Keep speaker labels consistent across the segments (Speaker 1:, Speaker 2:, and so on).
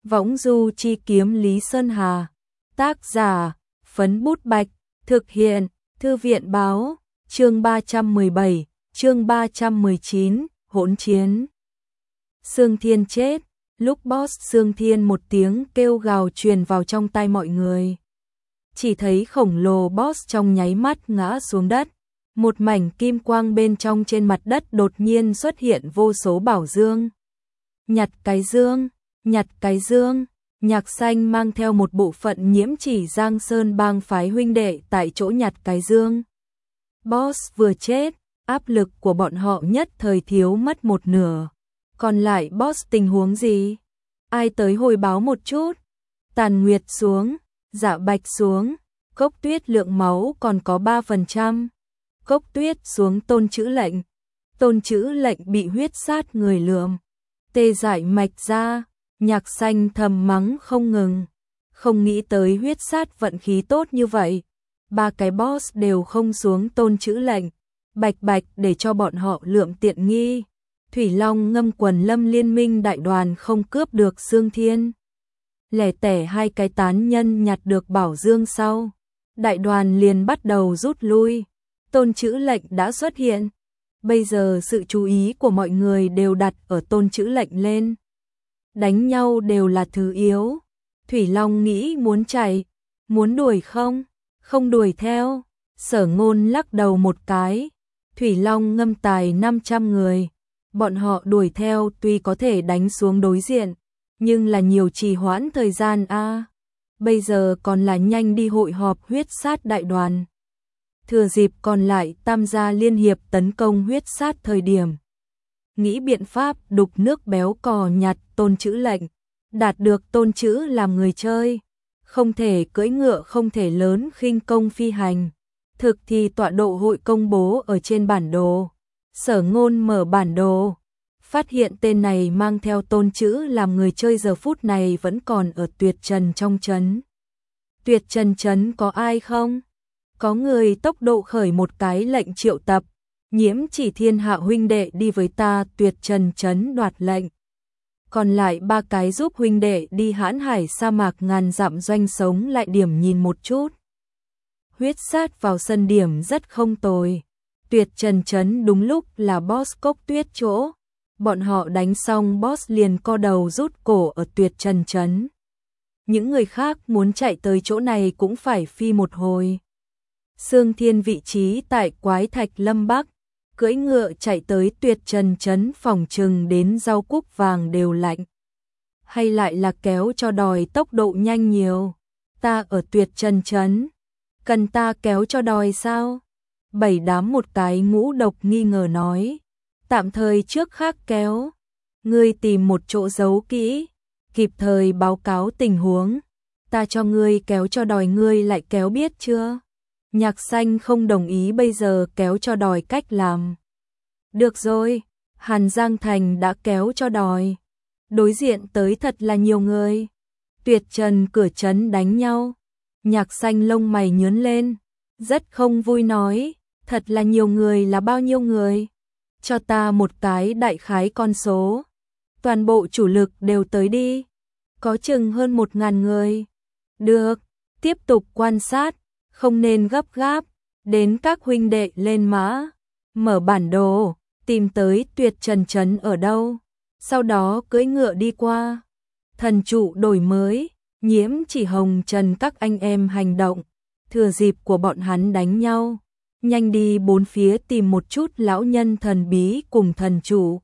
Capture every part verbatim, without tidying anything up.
Speaker 1: Võng du chi kiếm Lý Sơn Hà. Tác giả, Phấn Bút Bạch. Thực hiện, Thư viện báo. Chương ba trăm mười bảy, chương ba trăm mười chín, hỗn chiến. Sương Thiên chết. Lúc boss Sương Thiên một tiếng kêu gào truyền vào trong tai mọi người. Chỉ thấy khổng lồ boss trong nháy mắt ngã xuống đất. Một mảnh kim quang bên trong trên mặt đất đột nhiên xuất hiện vô số bảo dương. Nhặt cái dương, nhặt cái dương. Nhạc Xanh mang theo một bộ phận nhiễm chỉ Giang Sơn bang phái huynh đệ tại chỗ nhặt cái dương. Boss vừa chết, áp lực của bọn họ nhất thời thiếu mất một nửa. Còn lại boss tình huống gì? Ai tới hồi báo một chút? Tàn Nguyệt xuống, Dạ Bạch xuống, Cốc Tuyết lượng máu còn có ba phần trăm. Cốc Tuyết xuống Tôn Chữ Lệnh. Tôn Chữ Lệnh bị huyết sát người lượm. Tê dại mạch ra, Nhạc Xanh thầm mắng không ngừng. Không nghĩ tới huyết sát vận khí tốt như vậy. Ba cái boss đều không xuống Tôn Chữ Lệnh. Bạch bạch để cho bọn họ lượm tiện nghi. Thủy Long Ngâm Quần Lâm liên minh đại đoàn không cướp được Sương Thiên. Lẻ tẻ hai cái tán nhân nhặt được bảo dương sau. Đại đoàn liền bắt đầu rút lui. Tôn Chữ Lệnh đã xuất hiện. Bây giờ sự chú ý của mọi người đều đặt ở Tôn Chữ Lệnh lên. Đánh nhau đều là thứ yếu. Thủy Long nghĩ muốn chạy. Muốn đuổi không? Không đuổi theo. Sở Ngôn lắc đầu một cái. Thủy Long Ngâm tài năm trăm người. Bọn họ đuổi theo tuy có thể đánh xuống đối diện, nhưng là nhiều trì hoãn thời gian a. À. Bây giờ còn là nhanh đi hội họp huyết sát đại đoàn. Thừa dịp còn lại tam gia liên hiệp tấn công huyết sát thời điểm. Nghĩ biện pháp đục nước béo cò nhặt Tôn Chữ Lệnh. Đạt được Tôn Chữ làm người chơi. Không thể cưỡi ngựa, không thể lớn khinh công phi hành. Thực thì tọa độ hội công bố ở trên bản đồ. Sở Ngôn mở bản đồ, phát hiện tên này mang theo Tôn Chữ làm người chơi giờ phút này vẫn còn ở Tuyệt Trần trong trấn. Tuyệt Trần trấn có ai không? Có người tốc độ khởi một cái lệnh triệu tập, nhiễm chỉ thiên hạ huynh đệ đi với ta Tuyệt Trần trấn đoạt lệnh. Còn lại ba cái giúp huynh đệ đi hãn hải sa mạc ngàn dặm doanh sống lại điểm nhìn một chút. Huyết sát vào sân điểm rất không tồi. Tuyệt Trần trấn đúng lúc là boss Cốc Tuyết chỗ. Bọn họ đánh xong boss liền co đầu rút cổ ở Tuyệt Trần trấn. Những người khác muốn chạy tới chỗ này cũng phải phi một hồi. Sương Thiên vị trí tại Quái Thạch Lâm Bắc, cưỡi ngựa chạy tới Tuyệt Trần trấn phòng trừng đến rau cúc vàng đều lạnh. Hay lại là kéo cho đòi tốc độ nhanh nhiều. Ta ở Tuyệt Trần trấn, cần ta kéo cho đòi sao? Bảy đám một cái ngũ độc nghi ngờ nói. Tạm thời trước khác kéo. Ngươi tìm một chỗ giấu kỹ. Kịp thời báo cáo tình huống. Ta cho ngươi kéo cho đòi, ngươi lại kéo biết chưa? Nhạc Xanh không đồng ý bây giờ kéo cho đòi cách làm. Được rồi. Hàn Giang Thành đã kéo cho đòi. Đối diện tới thật là nhiều người. Tuyệt Trần cửa trấn đánh nhau. Nhạc Xanh lông mày nhướng lên. Rất không vui nói. Thật là nhiều người là bao nhiêu người? Cho ta một cái đại khái con số. Toàn bộ chủ lực đều tới đi. Có chừng hơn một ngàn người. Được, tiếp tục quan sát. Không nên gấp gáp. Đến các huynh đệ lên mã. Mở bản đồ. Tìm tới Tuyệt Trần trấn ở đâu. Sau đó cưỡi ngựa đi qua. Thần trụ đổi mới. Nhiễm chỉ hồng trần các anh em hành động. Thừa dịp của bọn hắn đánh nhau. Nhanh đi bốn phía tìm một chút lão nhân thần bí cùng thần chủ.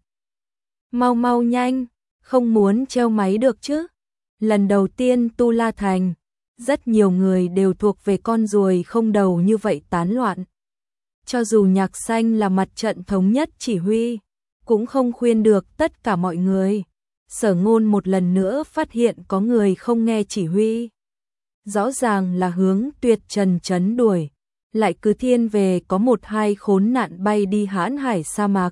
Speaker 1: Mau mau nhanh, không muốn treo máy được chứ. Lần đầu tiên Tu La Thành, rất nhiều người đều thuộc về con ruồi không đầu như vậy tán loạn. Cho dù Nhạc Xanh là mặt trận thống nhất chỉ huy, cũng không khuyên được tất cả mọi người. Sở Ngôn một lần nữa phát hiện có người không nghe chỉ huy. Rõ ràng là hướng Tuyệt Trần trấn đuổi. Lại cứ thiên về có một hai khốn nạn bay đi hãn hải sa mạc.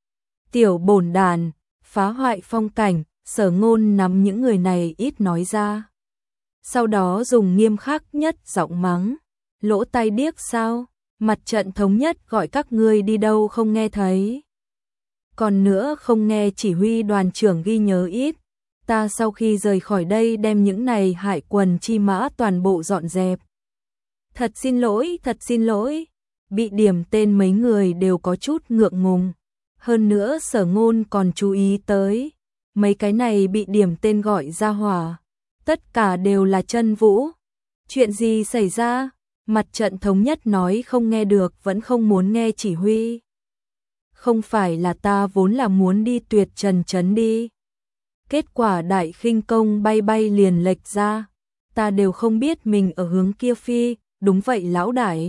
Speaker 1: Tiểu bổn đàn, phá hoại phong cảnh, Sở Ngôn nắm những người này ít nói ra. Sau đó dùng nghiêm khắc nhất giọng mắng. Lỗ tai điếc sao? Mặt trận thống nhất gọi các ngươi đi đâu không nghe thấy. Còn nữa không nghe chỉ huy đoàn trưởng ghi nhớ ít. Ta sau khi rời khỏi đây đem những này hại quần chi mã toàn bộ dọn dẹp. Thật xin lỗi, thật xin lỗi. Bị điểm tên mấy người đều có chút ngượng ngùng. Hơn nữa Sở Ngôn còn chú ý tới. Mấy cái này bị điểm tên gọi ra hỏa. Tất cả đều là Chân Vũ. Chuyện gì xảy ra? Mặt trận thống nhất nói không nghe được, vẫn không muốn nghe chỉ huy. Không phải là ta vốn là muốn đi Tuyệt Trần trấn đi. Kết quả Đại Khinh Công bay bay liền lệch ra. Ta đều không biết mình ở hướng kia phi. Đúng vậy lão đại.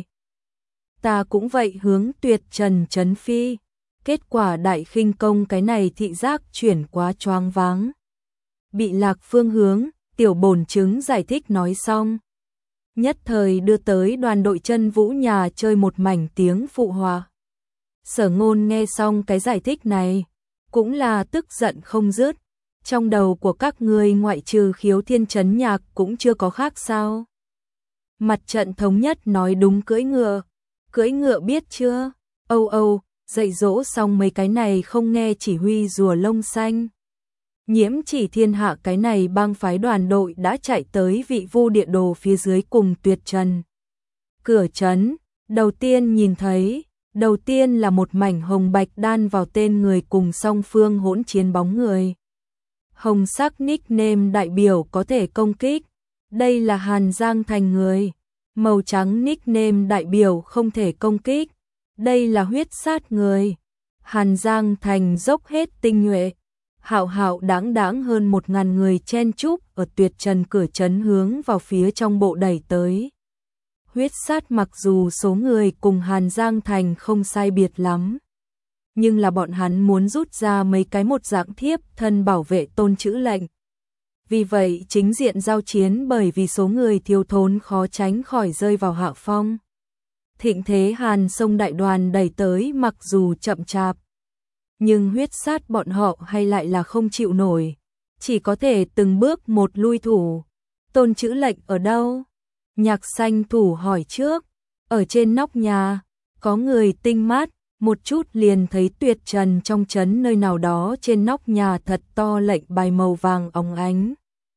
Speaker 1: Ta cũng vậy hướng Tuyệt Trần trấn phi. Kết quả Đại Khinh Công cái này thị giác chuyển quá choáng váng. Bị lạc phương hướng, tiểu bổn chứng giải thích nói xong. Nhất thời đưa tới đoàn đội Chân Vũ nhà chơi một mảnh tiếng phụ họa. Sở Ngôn nghe xong cái giải thích này, cũng là tức giận không dứt. Trong đầu của các ngươi ngoại trừ Khiếu Thiên Trấn Nhạc cũng chưa có khác sao? Mặt trận thống nhất nói đúng, cưỡi ngựa. Cưỡi ngựa biết chưa? Âu âu, dạy dỗ xong mấy cái này không nghe chỉ huy rùa lông xanh. Nhiễm Chỉ Thiên Hạ cái này bang phái đoàn đội đã chạy tới Vị Vu địa đồ phía dưới cùng Tuyệt Trần. Cửa trấn, đầu tiên nhìn thấy, đầu tiên là một mảnh hồng bạch đan vào tên người cùng song phương hỗn chiến bóng người. Hồng sắc nickname đại biểu có thể công kích, đây là Hàn Giang Thành người. Màu trắng nickname đại biểu không thể công kích, đây là huyết sát người. Hàn Giang Thành dốc hết tinh nhuệ, hạo hạo đáng đáng hơn một ngàn người chen chúc ở Tuyệt Trần cửa trấn hướng vào phía trong bộ đẩy tới. Huyết sát mặc dù số người cùng Hàn Giang Thành không sai biệt lắm, nhưng là bọn hắn muốn rút ra mấy cái một dạng thiếp thân bảo vệ Tôn Chữ Lệnh. Vì vậy chính diện giao chiến bởi vì số người thiếu thốn khó tránh khỏi rơi vào hạ phong. Thịnh thế Hàn Sông đại đoàn đẩy tới mặc dù chậm chạp, nhưng huyết sát bọn họ hay lại là không chịu nổi, chỉ có thể từng bước một lui thủ. Tôn Chữ Lệnh ở đâu? Nhạc Xanh thủ hỏi trước. Ở trên nóc nhà, có người tinh mắt, một chút liền thấy Tuyệt Trần trong trấn nơi nào đó trên nóc nhà thật to lệnh bài màu vàng óng ánh.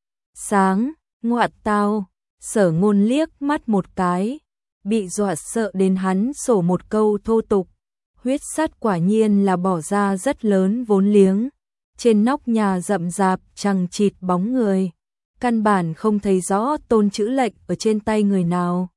Speaker 1: Sáng, ngoại tao, Sở Ngôn liếc mắt một cái, bị dọa sợ đến hắn sổ một câu thô tục. Huyết sát quả nhiên là bỏ ra rất lớn vốn liếng. Trên nóc nhà rậm rạp chằng chịt bóng người, căn bản không thấy rõ Tôn Chữ Lệnh ở trên tay người nào.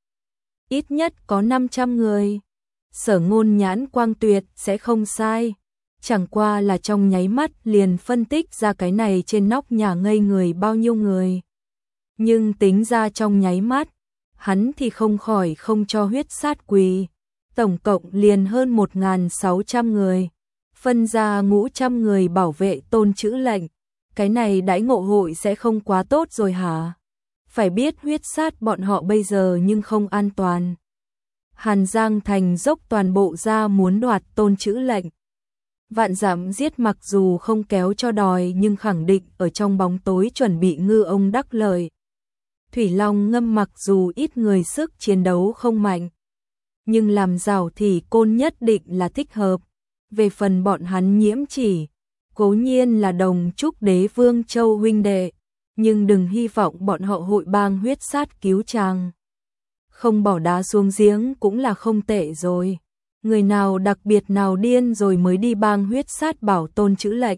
Speaker 1: Ít nhất có năm trăm người. Sở Ngôn nhãn quang tuyệt sẽ không sai. Chẳng qua là trong nháy mắt liền phân tích ra cái này trên nóc nhà ngây người bao nhiêu người. Nhưng tính ra trong nháy mắt, hắn thì không khỏi không cho huyết sát quỳ. Tổng cộng liền hơn một nghìn sáu trăm người. Phân ra ngũ trăm người bảo vệ Tôn Chữ Lệnh. Cái này đãi ngộ hội sẽ không quá tốt rồi hả? Phải biết huyết sát bọn họ bây giờ nhưng không an toàn. Hàn Giang Thành dốc toàn bộ ra muốn đoạt Tôn Chữ Lệnh. Vạn dặm giết mặc dù không kéo cho đòi nhưng khẳng định ở trong bóng tối chuẩn bị ngư ông đắc lợi. Thủy Long Ngâm mặc dù ít người sức chiến đấu không mạnh, nhưng làm giàu thì côn nhất định là thích hợp. Về phần bọn hắn Nhiễm Chỉ, cố nhiên là đồng chúc đế Vương Châu huynh đệ, nhưng đừng hy vọng bọn họ hội bang huyết sát cứu chàng. Không bỏ đá xuống giếng cũng là không tệ rồi. Người nào đặc biệt nào điên rồi mới đi bang huyết sát bảo Tôn Chữ Lệnh.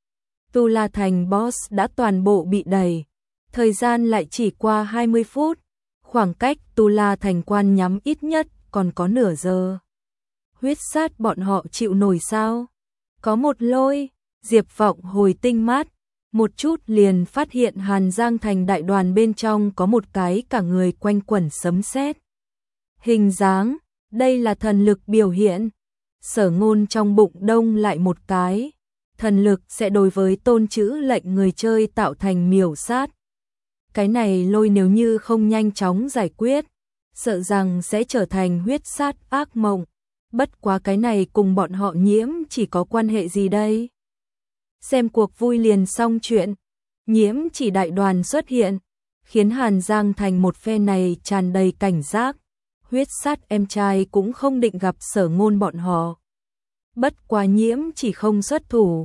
Speaker 1: Tu La Thành boss đã toàn bộ bị đẩy. Thời gian lại chỉ qua hai mươi phút. Khoảng cách Tu La Thành quan nhắm ít nhất còn có nửa giờ. Huyết sát bọn họ chịu nổi sao? Có một lôi, Diệp Vọng hồi tinh mát, một chút liền phát hiện Hàn Giang Thành đại đoàn bên trong có một cái cả người quanh quẩn sấm sét. Hình dáng, đây là thần lực biểu hiện. Sở Ngôn trong bụng đông lại một cái. Thần lực sẽ đối với Tôn Chữ Lệnh người chơi tạo thành miểu sát. Cái này lôi nếu như không nhanh chóng giải quyết, sợ rằng sẽ trở thành huyết sát ác mộng. Bất quá cái này cùng bọn họ Nhiễm Chỉ có quan hệ gì đây? Xem cuộc vui liền xong chuyện. Nhiễm Chỉ đại đoàn xuất hiện, khiến Hàn Giang Thành một phe này tràn đầy cảnh giác. Huyết sát em trai cũng không định gặp Sở Ngôn bọn họ. Bất quá Nhiễm Chỉ không xuất thủ.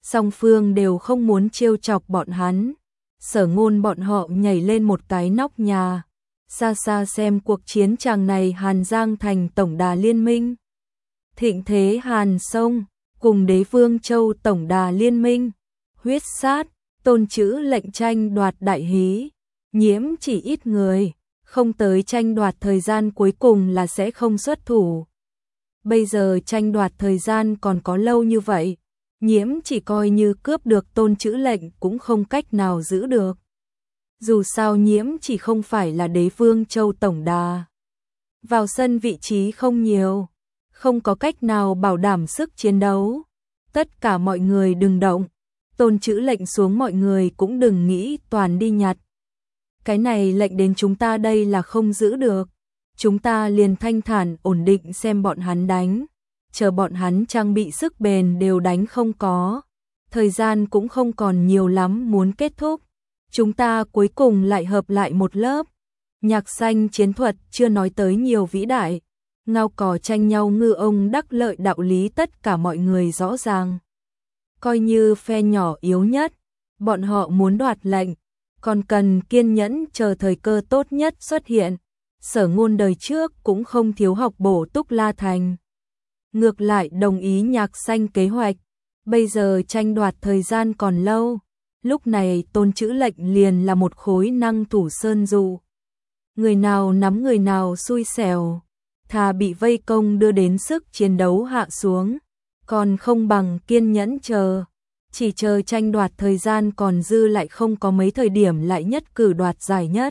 Speaker 1: song phương đều không muốn trêu chọc bọn hắn. Sở Ngôn bọn họ nhảy lên một cái nóc nhà, xa xa xem cuộc chiến tràng này. Hàn Giang thành tổng đà liên minh, thịnh thế Hàn Sông cùng Đế Vương Châu tổng đà liên minh, huyết sát, Tôn Chữ Lệnh tranh đoạt đại hí. Nhiễm chỉ ít người, không tới tranh đoạt thời gian cuối cùng là sẽ không xuất thủ. Bây giờ tranh đoạt thời gian còn có lâu như vậy, Nhiễm chỉ coi như cướp được Tôn Chữ Lệnh cũng không cách nào giữ được. Dù sao Nhiễm chỉ không phải là Đế Vương Châu tổng đà. Vào sân vị trí không nhiều, không có cách nào bảo đảm sức chiến đấu. Tất cả mọi người đừng động, Tôn Chữ Lệnh xuống mọi người cũng đừng nghĩ toàn đi nhặt. Cái này lệnh đến chúng ta đây là không giữ được. Chúng ta liền thanh thản ổn định xem bọn hắn đánh. Chờ bọn hắn trang bị sức bền đều đánh không có. Thời gian cũng không còn nhiều lắm muốn kết thúc. Chúng ta cuối cùng lại hợp lại một lớp. Nhạc xanh chiến thuật chưa nói tới nhiều vĩ đại. Ngao cỏ tranh nhau ngư ông đắc lợi đạo lý tất cả mọi người rõ ràng. Coi như phe nhỏ yếu nhất, bọn họ muốn đoạt lệnh, còn cần kiên nhẫn chờ thời cơ tốt nhất xuất hiện. Sở Ngôn đời trước cũng không thiếu học bổ túc La Thành. Ngược lại đồng ý nhạc xanh kế hoạch, bây giờ tranh đoạt thời gian còn lâu. Lúc này Tôn Chữ Lệnh liền là một khối năng thủ sơn dụ. Người nào nắm người nào xui xẻo, thà bị vây công đưa đến sức chiến đấu hạ xuống, còn không bằng kiên nhẫn chờ. Chỉ chờ tranh đoạt thời gian còn dư lại không có mấy thời điểm lại nhất cử đoạt giải nhất.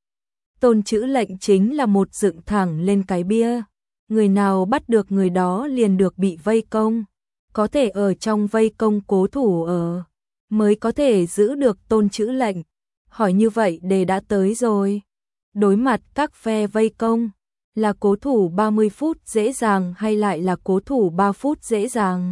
Speaker 1: Tôn Chữ Lệnh chính là một dựng thẳng lên cái bia. Người nào bắt được người đó liền được bị vây công. Có thể ở trong vây công cố thủ ở, mới có thể giữ được Tôn Chữ Lệnh. Hỏi như vậy đề đã tới rồi. Đối mặt các phe vây công, là cố thủ ba mươi phút dễ dàng hay lại là cố thủ ba phút dễ dàng?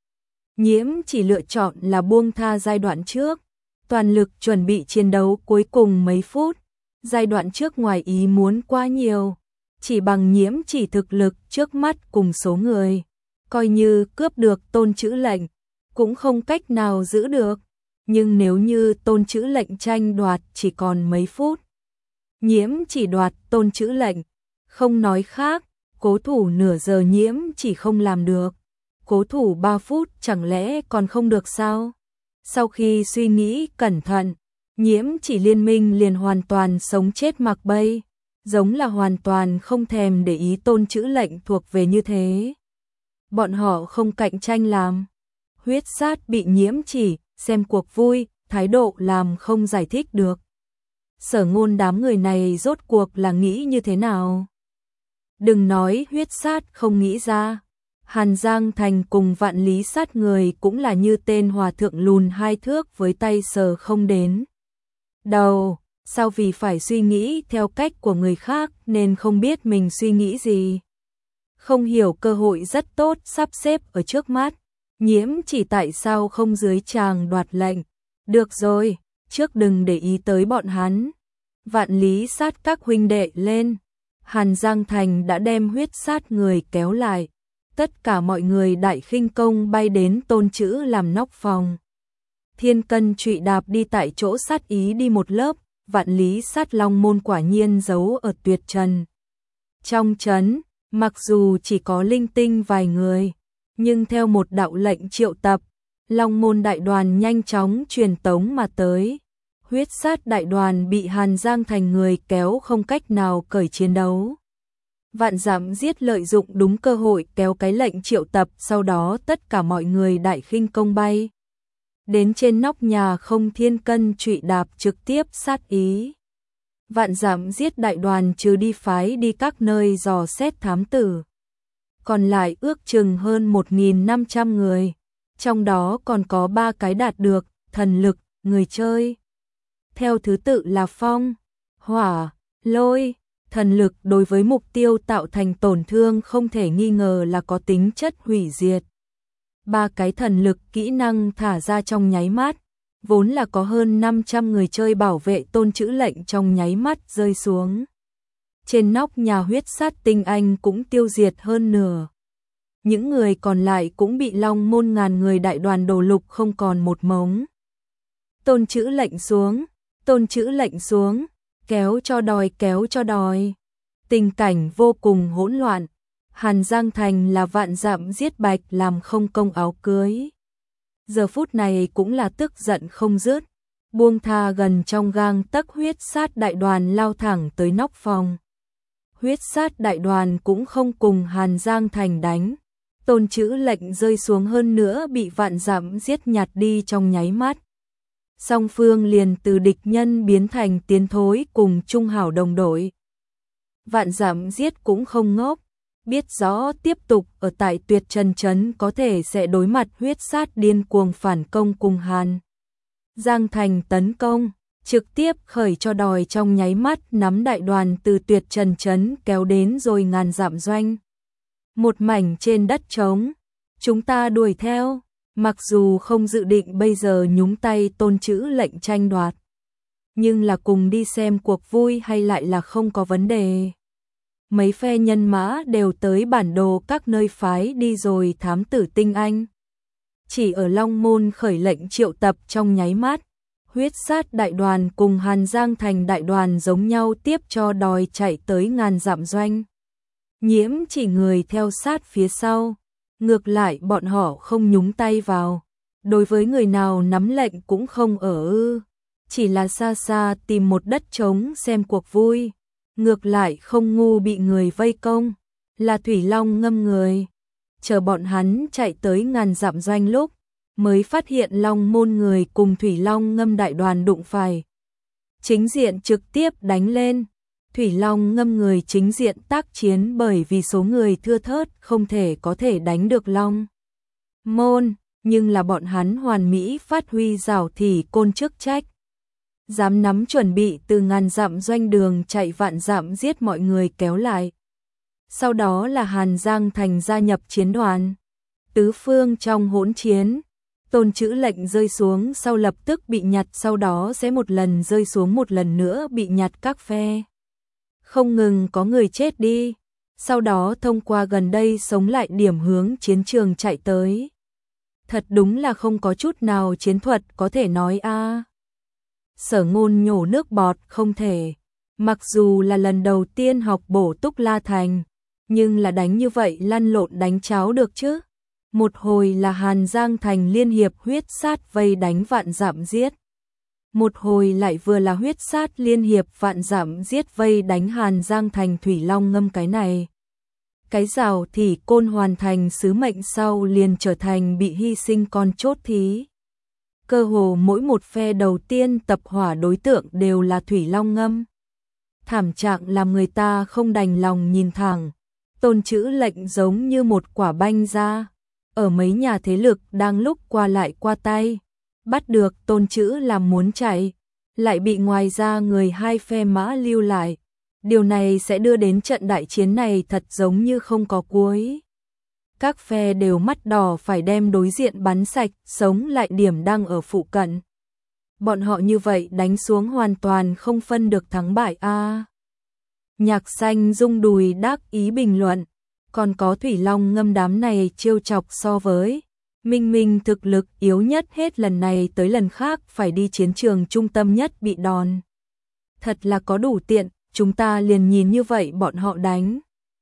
Speaker 1: Nhiễm chỉ lựa chọn là buông tha giai đoạn trước, toàn lực chuẩn bị chiến đấu cuối cùng mấy phút. Giai đoạn trước ngoài ý muốn quá nhiều, chỉ bằng Nhiễm chỉ thực lực trước mắt cùng số người, coi như cướp được Tôn Chữ Lệnh, cũng không cách nào giữ được. Nhưng nếu như Tôn Chữ Lệnh tranh đoạt chỉ còn mấy phút, Nhiễm chỉ đoạt Tôn Chữ Lệnh, không nói khác, cố thủ nửa giờ Nhiễm chỉ không làm được. Cố thủ ba phút chẳng lẽ còn không được sao? Sau khi suy nghĩ cẩn thận, Nhiễm chỉ liên minh liền hoàn toàn sống chết mặc bay, giống là hoàn toàn không thèm để ý Tôn Chữ Lệnh thuộc về như thế. Bọn họ không cạnh tranh làm. Huyết sát bị Nhiễm chỉ, xem cuộc vui, thái độ làm không giải thích được. Sở Ngôn đám người này rốt cuộc là nghĩ như thế nào? Đừng nói huyết sát không nghĩ ra. Hàn Giang Thành cùng Vạn Lý sát người cũng là như tên hòa thượng lùn hai thước với tay sờ không đến đầu, sao vì phải suy nghĩ theo cách của người khác nên không biết mình suy nghĩ gì. Không hiểu cơ hội rất tốt sắp xếp ở trước mắt, Nhiễm chỉ tại sao không dưới tràng đoạt lệnh. Được rồi, trước đừng để ý tới bọn hắn. Vạn Lý sát các huynh đệ lên. Hàn Giang Thành đã đem huyết sát người kéo lại. Tất cả mọi người đại khinh công bay đến Tôn Chữ làm nóc phòng. Thiên cân trụy đạp đi tại chỗ sát ý đi một lớp. Vạn Lý sát long môn quả nhiên giấu ở tuyệt trần. Trong trấn, mặc dù chỉ có linh tinh vài người, nhưng theo một đạo lệnh triệu tập, long môn đại đoàn nhanh chóng truyền tống mà tới. Huyết sát đại đoàn bị Hàn Giang Thành người kéo không cách nào cởi chiến đấu. Vạn Dặm Giết lợi dụng đúng cơ hội kéo cái lệnh triệu tập, sau đó tất cả mọi người đại khinh công bay đến trên nóc nhà không thiên cân trụy đạp trực tiếp sát ý. Vạn Dặm Giết đại đoàn trừ đi phái đi các nơi dò xét thám tử, còn lại ước chừng hơn một nghìn năm trăm người, trong đó còn có ba cái đạt được thần lực người chơi. Theo thứ tự là phong, hỏa, lôi. Thần lực đối với mục tiêu tạo thành tổn thương không thể nghi ngờ là có tính chất hủy diệt. Ba cái thần lực kỹ năng thả ra trong nháy mắt, vốn là có hơn năm trăm người chơi bảo vệ Tôn Chữ Lệnh trong nháy mắt rơi xuống. Trên nóc nhà huyết sát tinh anh cũng tiêu diệt hơn nửa. những người còn lại cũng bị Long Môn ngàn người đại đoàn đổ lục không còn một mống. Tôn Chữ lệnh xuống, Tôn Chữ lệnh xuống, kéo cho đòi kéo cho đòi. Tình cảnh vô cùng hỗn loạn. Hàn Giang Thành là vạn dặm giết bạch làm không công áo cưới. Giờ phút này cũng là tức giận không dứt, buông tha gần trong gang tấc huyết sát đại đoàn lao thẳng tới nóc phòng. Huyết sát đại đoàn cũng không cùng Hàn Giang Thành đánh. Tôn Chữ lệnh rơi xuống hơn nữa bị vạn dặm giết nhặt đi trong nháy mắt. Song phương liền từ địch nhân biến thành tiến thối cùng trung hảo đồng đội. Vạn dặm giết cũng không ngốc, biết rõ tiếp tục ở tại Tuyệt Trần Trấn có thể sẽ đối mặt huyết sát điên cuồng phản công cùng Hàn Giang Thành tấn công, trực tiếp khởi cho đòi trong nháy mắt nắm đại đoàn từ Tuyệt Trần Trấn kéo đến rồi ngàn dặm doanh. Một mảnh trên đất trống, chúng ta đuổi theo, mặc dù không dự định bây giờ nhúng tay Tôn Chữ lệnh tranh đoạt, nhưng là cùng đi xem cuộc vui hay lại là không có vấn đề. Mấy phe nhân mã đều tới bản đồ các nơi phái đi rồi thám tử tinh anh. Chỉ ở Long Môn khởi lệnh triệu tập trong nháy mắt, huyết sát đại đoàn cùng Hàn Giang Thành đại đoàn giống nhau tiếp cho đòi chạy tới ngàn dặm doanh. Nhiễm chỉ người theo sát phía sau, ngược lại bọn họ không nhúng tay vào. Đối với người nào nắm lệnh cũng không ở ư, chỉ là xa xa tìm một đất trống xem cuộc vui. Ngược lại không ngu bị người vây công, là Thủy Long ngâm người. Chờ bọn hắn chạy tới ngàn dặm doanh lúc, mới phát hiện Long Môn người cùng Thủy Long ngâm đại đoàn đụng phải. Chính diện trực tiếp đánh lên, Thủy Long ngâm người chính diện tác chiến bởi vì số người thưa thớt không thể có thể đánh được Long Môn, nhưng là bọn hắn hoàn mỹ phát huy rảo thì côn chức trách. Dám nắm chuẩn bị từ ngàn dặm doanh đường chạy vạn dặm giết mọi người kéo lại. Sau đó là Hàn Giang Thành gia nhập chiến đoàn. Tứ phương trong hỗn chiến, Tôn Chữ lệnh rơi xuống sau lập tức bị nhặt, sau đó sẽ một lần rơi xuống một lần nữa bị nhặt các phe. Không ngừng có người chết đi, sau đó thông qua gần đây sống lại điểm hướng chiến trường chạy tới. Thật đúng là không có chút nào chiến thuật có thể nói a. Sở Ngôn nhổ nước bọt không thể, mặc dù là lần đầu tiên học bổ túc La Thành, nhưng là đánh như vậy lăn lộn đánh cháo được chứ. Một hồi là Hàn Giang Thành liên hiệp huyết sát vây đánh vạn dặm giết. Một hồi lại vừa là huyết sát liên hiệp vạn dặm giết vây đánh Hàn Giang Thành Thủy Long ngâm cái này. Cái rào thì côn hoàn thành sứ mệnh sau liền trở thành bị hy sinh con chốt thí. Cơ hồ mỗi một phe đầu tiên tập hỏa đối tượng đều là Thủy Long ngâm. Thảm trạng làm người ta không đành lòng nhìn thẳng. Tôn Chữ lệnh giống như một quả banh ra. Ở mấy nhà thế lực đang lúc qua lại qua tay. Bắt được Tôn Chữ làm muốn chạy. Lại bị ngoài ra người hai phe mã lưu lại. Điều này sẽ đưa đến trận đại chiến này thật giống như không có cuối. Các phe đều mắt đỏ phải đem đối diện bắn sạch, sống lại điểm đang ở phụ cận. Bọn họ như vậy đánh xuống hoàn toàn không phân được thắng bại a. À, Nhạc Xanh rung đùi đắc ý bình luận, còn có Thủy Long ngâm đám này trêu chọc so với Minh Minh thực lực yếu nhất hết lần này tới lần khác phải đi chiến trường trung tâm nhất bị đòn. Thật là có đủ tiện, chúng ta liền nhìn như vậy bọn họ đánh.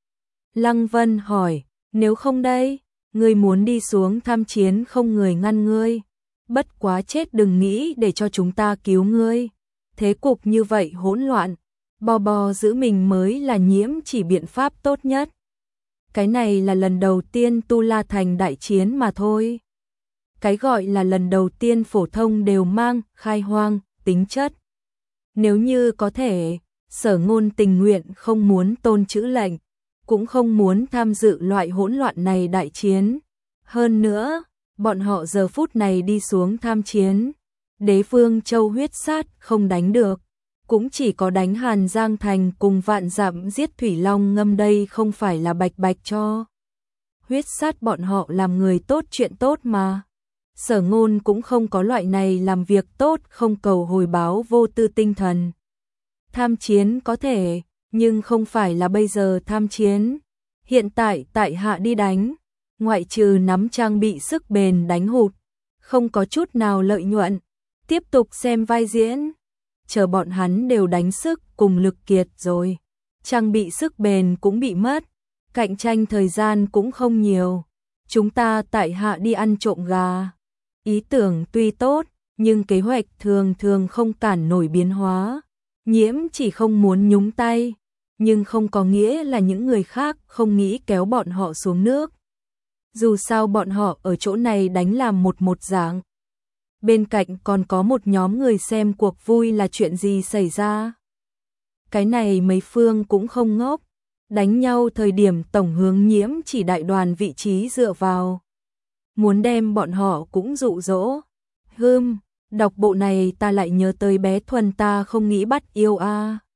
Speaker 1: Lăng Vân hỏi, nếu không đây, ngươi muốn đi xuống tham chiến không người ngăn ngươi. Bất quá chết đừng nghĩ để cho chúng ta cứu ngươi. Thế cục như vậy hỗn loạn, bò bò giữ mình mới là nhiễm chỉ biện pháp tốt nhất. Cái này là lần đầu tiên Tu La Thành đại chiến mà thôi. Cái gọi là lần đầu tiên phổ thông đều mang khai hoang, tính chất. Nếu như có thể, Sở Ngôn tình nguyện không muốn Tôn Chữ lệnh, cũng không muốn tham dự loại hỗn loạn này đại chiến. Hơn nữa, bọn họ giờ phút này đi xuống tham chiến. Đế Vương Châu huyết sát không đánh được, cũng chỉ có đánh Hàn Giang Thành cùng vạn dặm giết Thủy Long ngâm, đây không phải là bạch bạch cho huyết sát bọn họ làm người tốt chuyện tốt mà. Sở Ngôn cũng không có loại này làm việc tốt không cầu hồi báo vô tư tinh thần. Tham chiến có thể, nhưng không phải là bây giờ tham chiến. Hiện tại tại hạ đi đánh, ngoại trừ nắm trang bị sức bền đánh hụt, không có chút nào lợi nhuận. Tiếp tục xem vai diễn, chờ bọn hắn đều đánh sức cùng lực kiệt rồi, trang bị sức bền cũng bị mất, cạnh tranh thời gian cũng không nhiều. Chúng ta tại hạ đi ăn trộm gà. Ý tưởng tuy tốt, nhưng kế hoạch thường thường không cản nổi biến hóa. Nhiễm chỉ không muốn nhúng tay, nhưng không có nghĩa là những người khác không nghĩ kéo bọn họ xuống nước. Dù sao bọn họ ở chỗ này đánh làm một một dạng. Bên cạnh còn có một nhóm người xem cuộc vui là chuyện gì xảy ra. Cái này mấy phương cũng không ngốc. Đánh nhau thời điểm tổng hướng Nhiễm chỉ đại đoàn vị trí dựa vào. Muốn đem bọn họ cũng dụ dỗ. Hừm, đọc bộ này ta lại nhớ tới bé Thuần ta không nghĩ bắt yêu a.